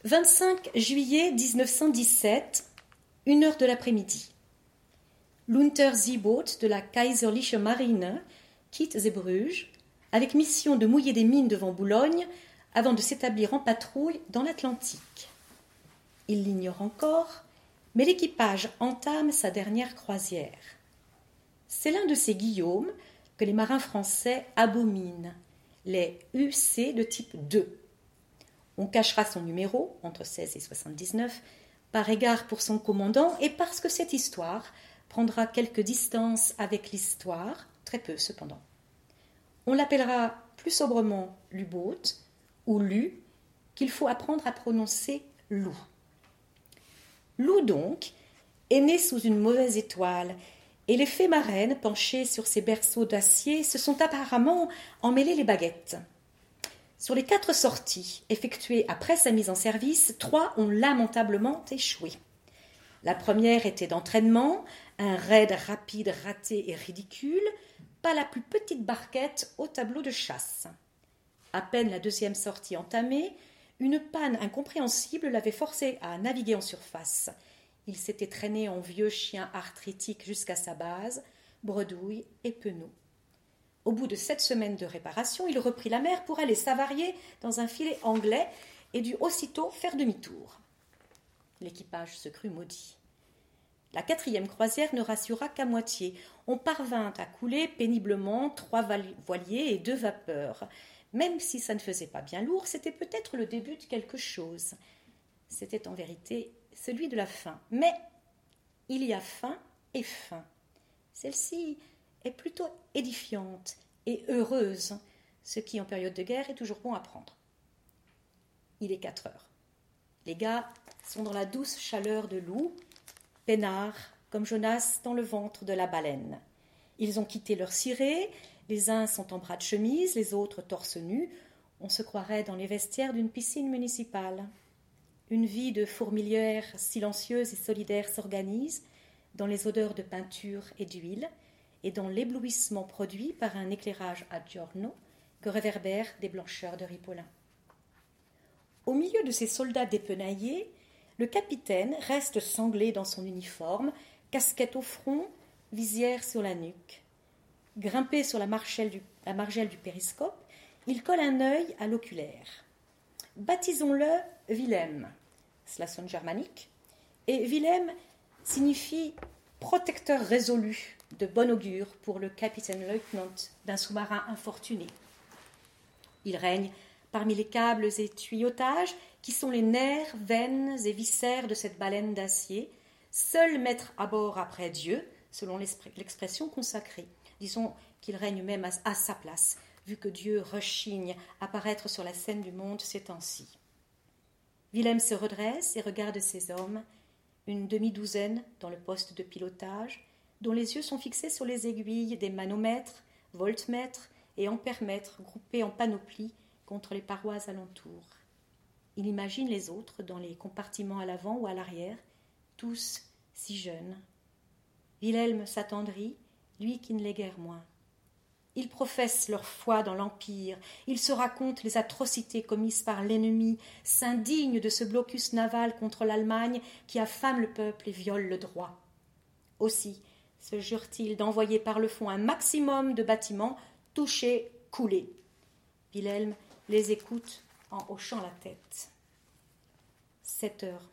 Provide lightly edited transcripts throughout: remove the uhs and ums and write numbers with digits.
25 juillet 1917, 1h de l'après-midi. L'Unterseeboot de la Kaiserliche Marine quitte Zeebrugge avec mission de mouiller des mines devant Boulogne avant de s'établir en patrouille dans l'Atlantique. Il l'ignore encore, mais l'équipage entame sa dernière croisière. C'est l'un de ces Guillaume que les marins français abominent, les UC de type 2. On cachera son numéro, entre 16 et 79, par égard pour son commandant et parce que cette histoire prendra quelque distance avec l'histoire, très peu cependant. On l'appellera plus sobrement l'U-boat ou Lu, qu'il faut apprendre à prononcer Lou. Lou, donc, est né sous une mauvaise étoile, et les fées marraines, penchées sur ses berceaux d'acier, se sont apparemment emmêlées les baguettes. Sur les 4 sorties effectuées après sa mise en service, 3 ont lamentablement échoué. La première était d'entraînement, un raid rapide, raté et ridicule, pas la plus petite barquette au tableau de chasse. À peine la deuxième sortie entamée, une panne incompréhensible l'avait forcé à naviguer en surface. Il s'était traîné en vieux chien arthritique jusqu'à sa base, bredouille et penaud. Au bout de 7 semaines de réparation, il reprit la mer pour aller s'avarier dans un filet anglais et dut aussitôt faire demi-tour. L'équipage se crut maudit. La 4e croisière ne rassura qu'à moitié. On parvint à couler péniblement 3 voiliers et 2 vapeurs. Même si ça ne faisait pas bien lourd, c'était peut-être le début de quelque chose. C'était en vérité celui de la fin. Mais il y a fin et fin. Celle-ci est plutôt édifiante et heureuse, ce qui, en période de guerre, est toujours bon à prendre. Il est 4 heures. Les gars sont dans la douce chaleur de Lou, peinards comme Jonas dans le ventre de la baleine. Ils ont quitté leur ciré, les uns sont en bras de chemise, les autres torse nu. On se croirait dans les vestiaires d'une piscine municipale. Une vie de fourmilière silencieuse et solidaire s'organise dans les odeurs de peinture et d'huile, et dans l'éblouissement produit par un éclairage à giorno que réverbèrent des blancheurs de ripolin. Au milieu de ces soldats dépenaillés, le capitaine reste sanglé dans son uniforme, casquette au front, visière sur la nuque. Grimpé sur la margelle du périscope, il colle un œil à l'oculaire. Baptisons-le Wilhelm, cela sonne germanique, et Wilhelm signifie protecteur résolu, de bon augure pour le capitaine-lieutenant d'un sous-marin infortuné. Il règne parmi les câbles et tuyautages qui sont les nerfs, veines et viscères de cette baleine d'acier, seul maître à bord après Dieu, selon l'expression consacrée. Disons qu'il règne même à sa place, vu que Dieu rechigne à paraître sur la scène du monde ces temps-ci. Wilhelm se redresse et regarde ses hommes, une demi-douzaine dans le poste de pilotage, dont les yeux sont fixés sur les aiguilles des manomètres, voltmètres et ampèremètres groupés en panoplie contre les parois alentours. Il imagine les autres dans les compartiments à l'avant ou à l'arrière, tous si jeunes. Wilhelm s'attendrit, lui qui ne l'est guère moins. Ils professent leur foi dans l'Empire, ils se racontent les atrocités commises par l'ennemi, s'indignent de ce blocus naval contre l'Allemagne qui affame le peuple et viole le droit. Aussi se jurent-ils d'envoyer par le fond un maximum de bâtiments touchés, coulés. Wilhelm les écoute en hochant la tête. 7 heures.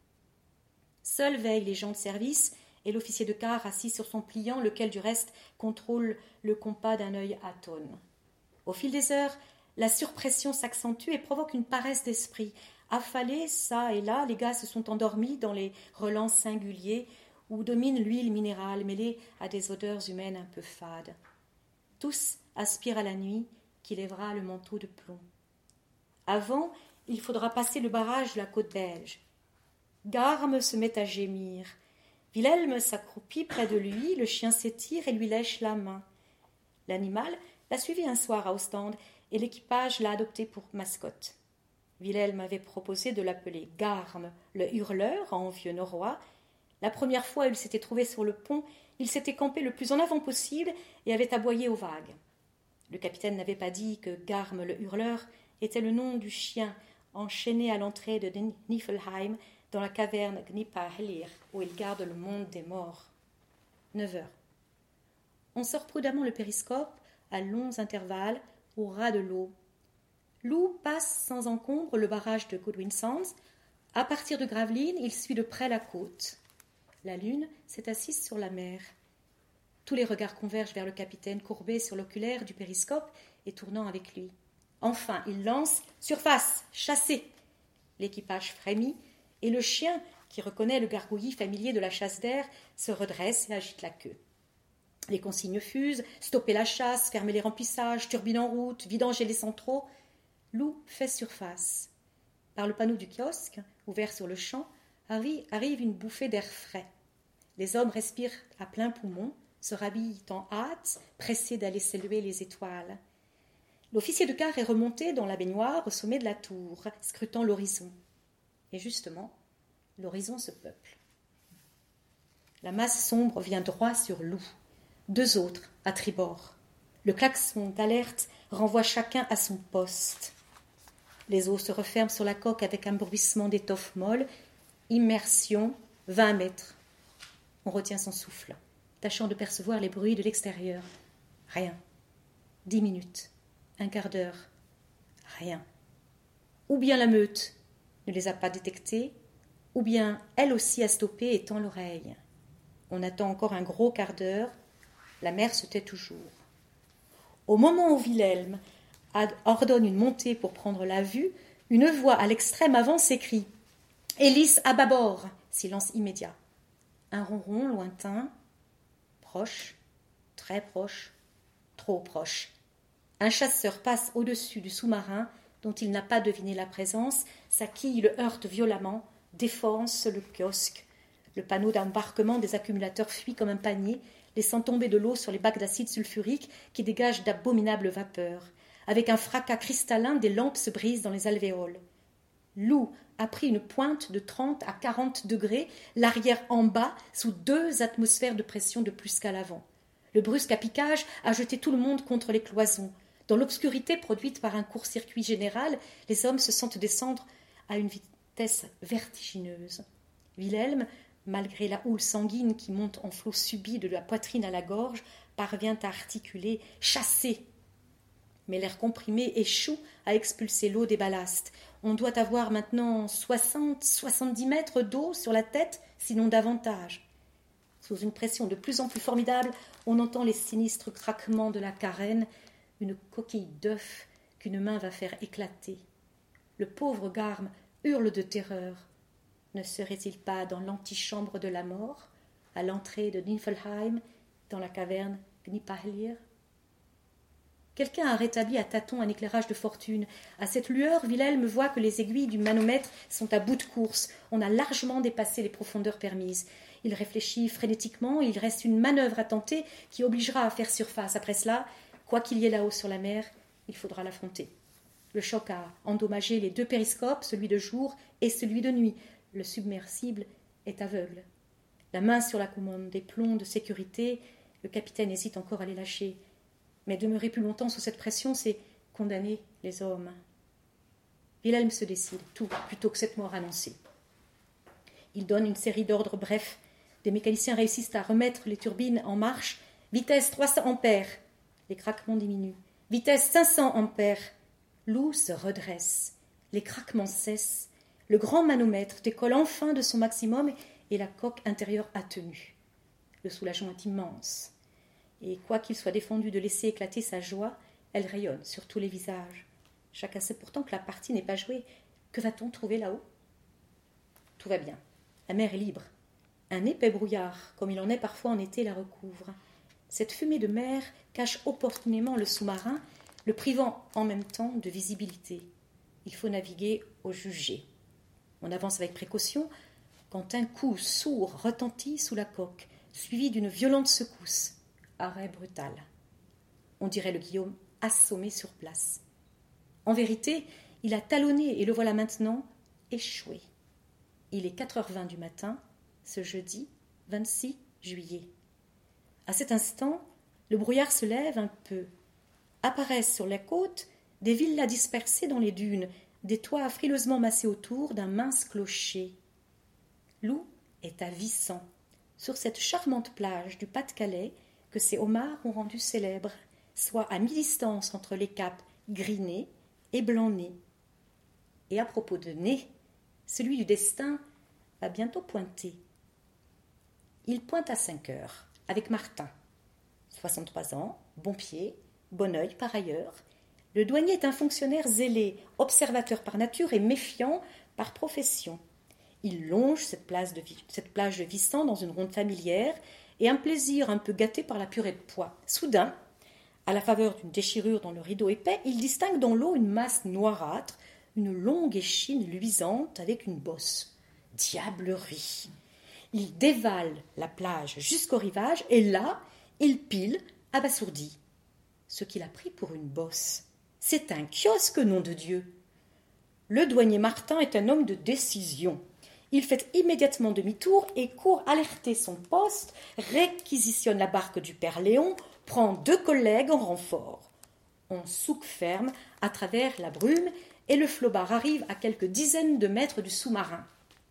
Seuls veillent les gens de service et l'officier de quart assis sur son pliant, lequel du reste contrôle le compas d'un œil atone. Au fil des heures, la surpression s'accentue et provoque une paresse d'esprit. Affalés, çà et là, les gars se sont endormis dans les relents singuliers où domine l'huile minérale mêlée à des odeurs humaines un peu fades. Tous aspirent à la nuit qui lèvera le manteau de plomb. Avant, il faudra passer le barrage de la côte belge. Garme se met à gémir. Wilhelm s'accroupit près de lui, le chien s'étire et lui lèche la main. L'animal l'a suivi un soir à Ostende et l'équipage l'a adopté pour mascotte. Wilhelm avait proposé de l'appeler Garme, le hurleur, en vieux norrois. La première fois où il s'était trouvé sur le pont, il s'était campé le plus en avant possible et avait aboyé aux vagues. Le capitaine n'avait pas dit que Garme, le hurleur, était le nom du chien enchaîné à l'entrée de Niflheim, dans la caverne Gnipahlir, où il garde le monde des morts. 9 heures. On sort prudemment le périscope, à longs intervalles, au ras de l'eau. Lou passe sans encombre le barrage de Goodwin Sands. À partir de Gravelines, il suit de près la côte. La lune s'est assise sur la mer. Tous les regards convergent vers le capitaine, courbé sur l'oculaire du périscope et tournant avec lui. Enfin, il lance « Surface, chassez !» L'équipage frémit et le chien, qui reconnaît le gargouillis familier de la chasse d'air, se redresse et agite la queue. Les consignes fusent, stopper la chasse, fermer les remplissages, turbine en route, vidanger les centraux. Lou fait surface. Par le panneau du kiosque, ouvert sur le champ, arrive une bouffée d'air frais. Les hommes respirent à plein poumon, se rhabillent en hâte, pressés d'aller saluer les étoiles. L'officier de quart est remonté dans la baignoire au sommet de la tour, scrutant l'horizon. Et justement, l'horizon se peuple. La masse sombre vient droit sur Lou. 2 autres à tribord. Le klaxon d'alerte renvoie chacun à son poste. Les eaux se referment sur la coque avec un bruissement d'étoffe molle. Immersion, 20 mètres. On retient son souffle, tâchant de percevoir les bruits de l'extérieur. Rien. 10 minutes. Un quart d'heure. Rien. Ou bien la meute ne les a pas détectés, ou bien elle aussi a stoppé et tend l'oreille. On attend encore un gros quart d'heure. La mer se tait toujours. Au moment où Wilhelm ordonne une montée pour prendre la vue, une voix à l'extrême avant s'écrie « Hélice à bâbord !» Silence immédiat. Un ronron lointain, proche, très proche, trop proche. Un chasseur passe au-dessus du sous-marin dont il n'a pas deviné la présence, sa quille le heurte violemment, défonce le kiosque. Le panneau d'embarquement des accumulateurs fuit comme un panier, laissant tomber de l'eau sur les bacs d'acide sulfurique qui dégagent d'abominables vapeurs. Avec un fracas cristallin, des lampes se brisent dans les alvéoles. Lou a pris une pointe de 30 à 40 degrés, l'arrière en bas, sous 2 atmosphères de pression de plus qu'à l'avant. Le brusque appliquage a jeté tout le monde contre les cloisons. Dans l'obscurité produite par un court-circuit général, les hommes se sentent descendre à une vitesse vertigineuse. Wilhelm, malgré la houle sanguine qui monte en flot subit de la poitrine à la gorge, parvient à articuler « chasser ». Mais l'air comprimé échoue à expulser l'eau des ballastes. On doit avoir maintenant 60-70 mètres d'eau sur la tête, sinon davantage. Sous une pression de plus en plus formidable, on entend les sinistres craquements de la carène, une coquille d'œuf qu'une main va faire éclater. Le pauvre Garm hurle de terreur. Ne serait-il pas dans l'antichambre de la mort, à l'entrée de Niflheim, dans la caverne Gnipahlir? Quelqu'un a rétabli à tâtons un éclairage de fortune. À cette lueur, Wilhelm voit que les aiguilles du manomètre sont à bout de course. On a largement dépassé les profondeurs permises. Il réfléchit frénétiquement et il reste une manœuvre à tenter qui obligera à faire surface. Après cela, quoi qu'il y ait là-haut sur la mer, il faudra l'affronter. Le choc a endommagé les 2 périscopes, celui de jour et celui de nuit. Le submersible est aveugle. La main sur la commande des plombs de sécurité, le capitaine hésite encore à les lâcher. Mais demeurer plus longtemps sous cette pression, c'est condamner les hommes. Wilhelm se décide, tout plutôt que cette mort annoncée. Il donne une série d'ordres brefs. Des mécaniciens réussissent à remettre les turbines en marche. Vitesse 300 ampères. Les craquements diminuent. Vitesse 500 ampères. Lou se redresse. Les craquements cessent. Le grand manomètre décolle enfin de son maximum et la coque intérieure a tenu. Le soulagement est immense. Et quoiqu'il soit défendu de laisser éclater sa joie, elle rayonne sur tous les visages. Chacun sait pourtant que la partie n'est pas jouée. Que va-t-on trouver là-haut? Tout va bien. La mer est libre. Un épais brouillard, comme il en est parfois en été, la recouvre. Cette fumée de mer cache opportunément le sous-marin, le privant en même temps de visibilité. Il faut naviguer au jugé. On avance avec précaution quand un coup sourd retentit sous la coque, suivi d'une violente secousse. Arrêt brutal. On dirait le Guillaume assommé sur place. En vérité, il a talonné et le voilà maintenant échoué. Il est 4h20 du matin, ce jeudi 26 juillet. À cet instant, le brouillard se lève un peu. Apparaissent sur la côte des villas dispersées dans les dunes, des toits frileusement massés autour d'un mince clocher. Lou est à Vissant, sur cette charmante plage du Pas-de-Calais que ces homards ont rendue célèbre, soit à mi-distance entre les caps Gris-Nez et Blanc-Nez. Et à propos de nez, celui du destin va bientôt pointer. Il pointe à 5 heures, avec Martin. 63 ans, bon pied, bon œil par ailleurs. Le douanier est un fonctionnaire zélé, observateur par nature et méfiant par profession. Il longe cette plage de Vissant dans une ronde familière et un plaisir un peu gâté par la purée de pois. Soudain, à la faveur d'une déchirure dans le rideau épais, il distingue dans l'eau une masse noirâtre, une longue échine luisante avec une bosse. Diablerie! Il dévale la plage jusqu'au rivage et là, il pile, abasourdi. Ce qu'il a pris pour une bosse, c'est un kiosque, nom de Dieu. Le douanier Martin est un homme de décision. Il fait immédiatement demi-tour et court alerter son poste, réquisitionne la barque du père Léon, prend 2 collègues en renfort. On souque ferme à travers la brume et le flobard arrive à quelques dizaines de mètres du sous-marin.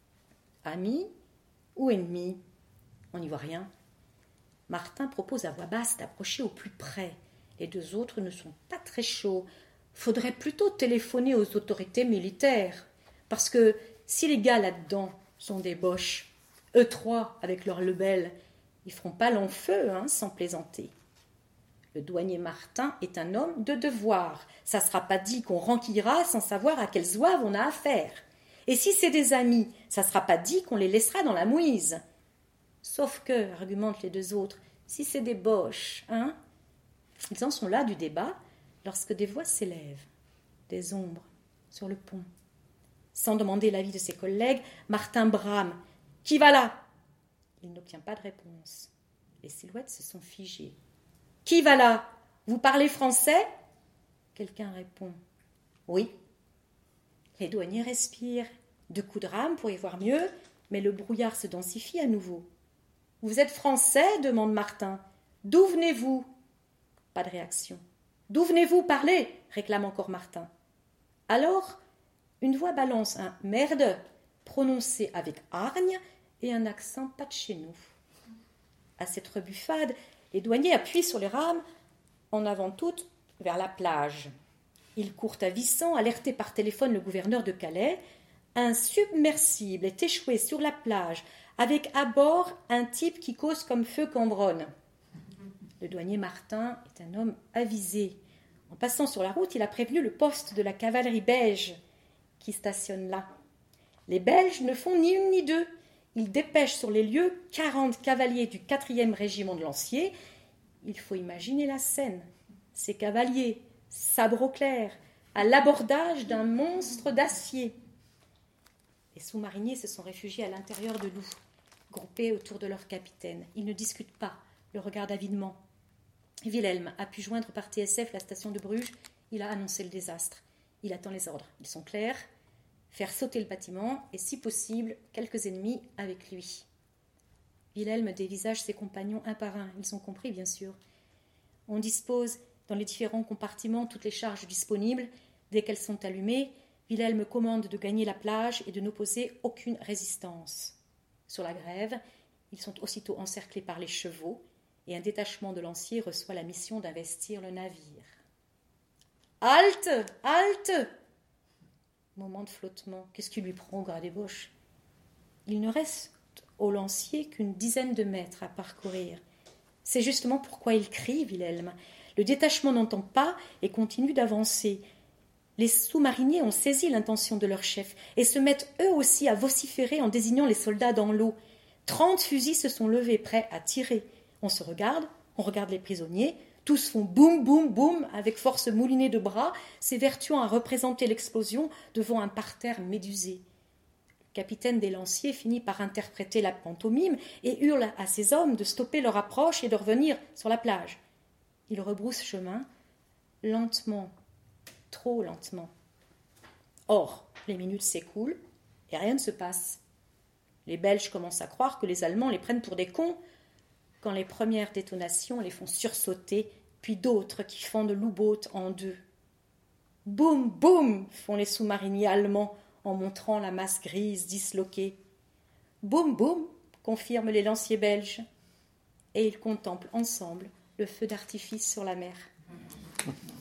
Ami ou ennemi? On n'y voit rien. Martin propose à voix basse d'approcher au plus près. Les 2 autres ne sont pas très chauds. Faudrait plutôt téléphoner aux autorités militaires, parce que si les gars là-dedans sont des boches, eux 3 avec leur lebel, ils feront pas long feu, sans plaisanter. Le douanier Martin est un homme de devoir. Ça sera pas dit qu'on renquillera sans savoir à quels zouaves on a affaire. Et si c'est des amis, ça sera pas dit qu'on les laissera dans la mouise. Sauf que, argumentent les 2 autres, si c'est des boches, Ils en sont là du débat lorsque des voix s'élèvent, des ombres, sur le pont. Sans demander l'avis de ses collègues, Martin brame. « Qui va là ?» Il n'obtient pas de réponse. Les silhouettes se sont figées. « Qui va là ? Vous parlez français ?» Quelqu'un répond. « Oui. » Les douaniers respirent. 2 coups de rame pour y voir mieux, mais le brouillard se densifie à nouveau. « Vous êtes français ?» demande Martin. « D'où venez-vous ?» Pas de réaction. « D'où venez-vous ? Parlez !» réclame encore Martin. Alors, une voix balance un « merde » prononcé avec hargne et un accent pas de chez nous. À cette rebuffade, les douaniers appuient sur les rames, en avant toutes, vers la plage. Ils courent à Vissant, alertés par téléphone le gouverneur de Calais. Un submersible est échoué sur la plage, avec à bord un type qui cause comme feu Cambronne. Le douanier Martin est un homme avisé. En passant sur la route, il a prévenu le poste de la cavalerie belge qui stationne là. Les Belges ne font ni une ni deux. Ils dépêchent sur les lieux 40 cavaliers du 4e régiment de lanciers. Il faut imaginer la scène. Ces cavaliers, sabre au clair, à l'abordage d'un monstre d'acier. Les sous-mariniers se sont réfugiés à l'intérieur de Lou, groupés autour de leur capitaine. Ils ne discutent pas, le regardent avidement. Wilhelm a pu joindre par TSF la station de Bruges. Il a annoncé le désastre. Il attend les ordres. Ils sont clairs. Faire sauter le bâtiment et, si possible, quelques ennemis avec lui. Wilhelm dévisage ses compagnons un par un. Ils ont compris, bien sûr. On dispose dans les différents compartiments toutes les charges disponibles. Dès qu'elles sont allumées, Wilhelm commande de gagner la plage et de n'opposer aucune résistance. Sur la grève, ils sont aussitôt encerclés par les chevaux et un détachement de lanciers reçoit la mission d'investir le navire. « Halte ! Halte !» Moment de flottement. Qu'est-ce qui lui prend, gras des boches ? Il ne reste au lancier qu'une dizaine de mètres à parcourir. C'est justement pourquoi il crie, Wilhelm. Le détachement n'entend pas et continue d'avancer. Les sous-mariniers ont saisi l'intention de leur chef et se mettent eux aussi à vociférer en désignant les soldats dans l'eau. 30 fusils se sont levés, prêts à tirer. On se regarde, on regarde les prisonniers. Tous font boum, boum, boum, avec force moulinée de bras, s'évertuant à représenter l'explosion devant un parterre médusé. Le capitaine des lanciers finit par interpréter la pantomime et hurle à ses hommes de stopper leur approche et de revenir sur la plage. Ils rebroussent chemin, lentement, trop lentement. Or, les minutes s'écoulent et rien ne se passe. Les Belges commencent à croire que les Allemands les prennent pour des cons, quand les premières détonations les font sursauter, puis d'autres qui fendent l'U-boat en deux. Boum, boum, font les sous-mariniers allemands en montrant la masse grise disloquée. Boum, boum, confirment les lanciers belges. Et ils contemplent ensemble le feu d'artifice sur la mer.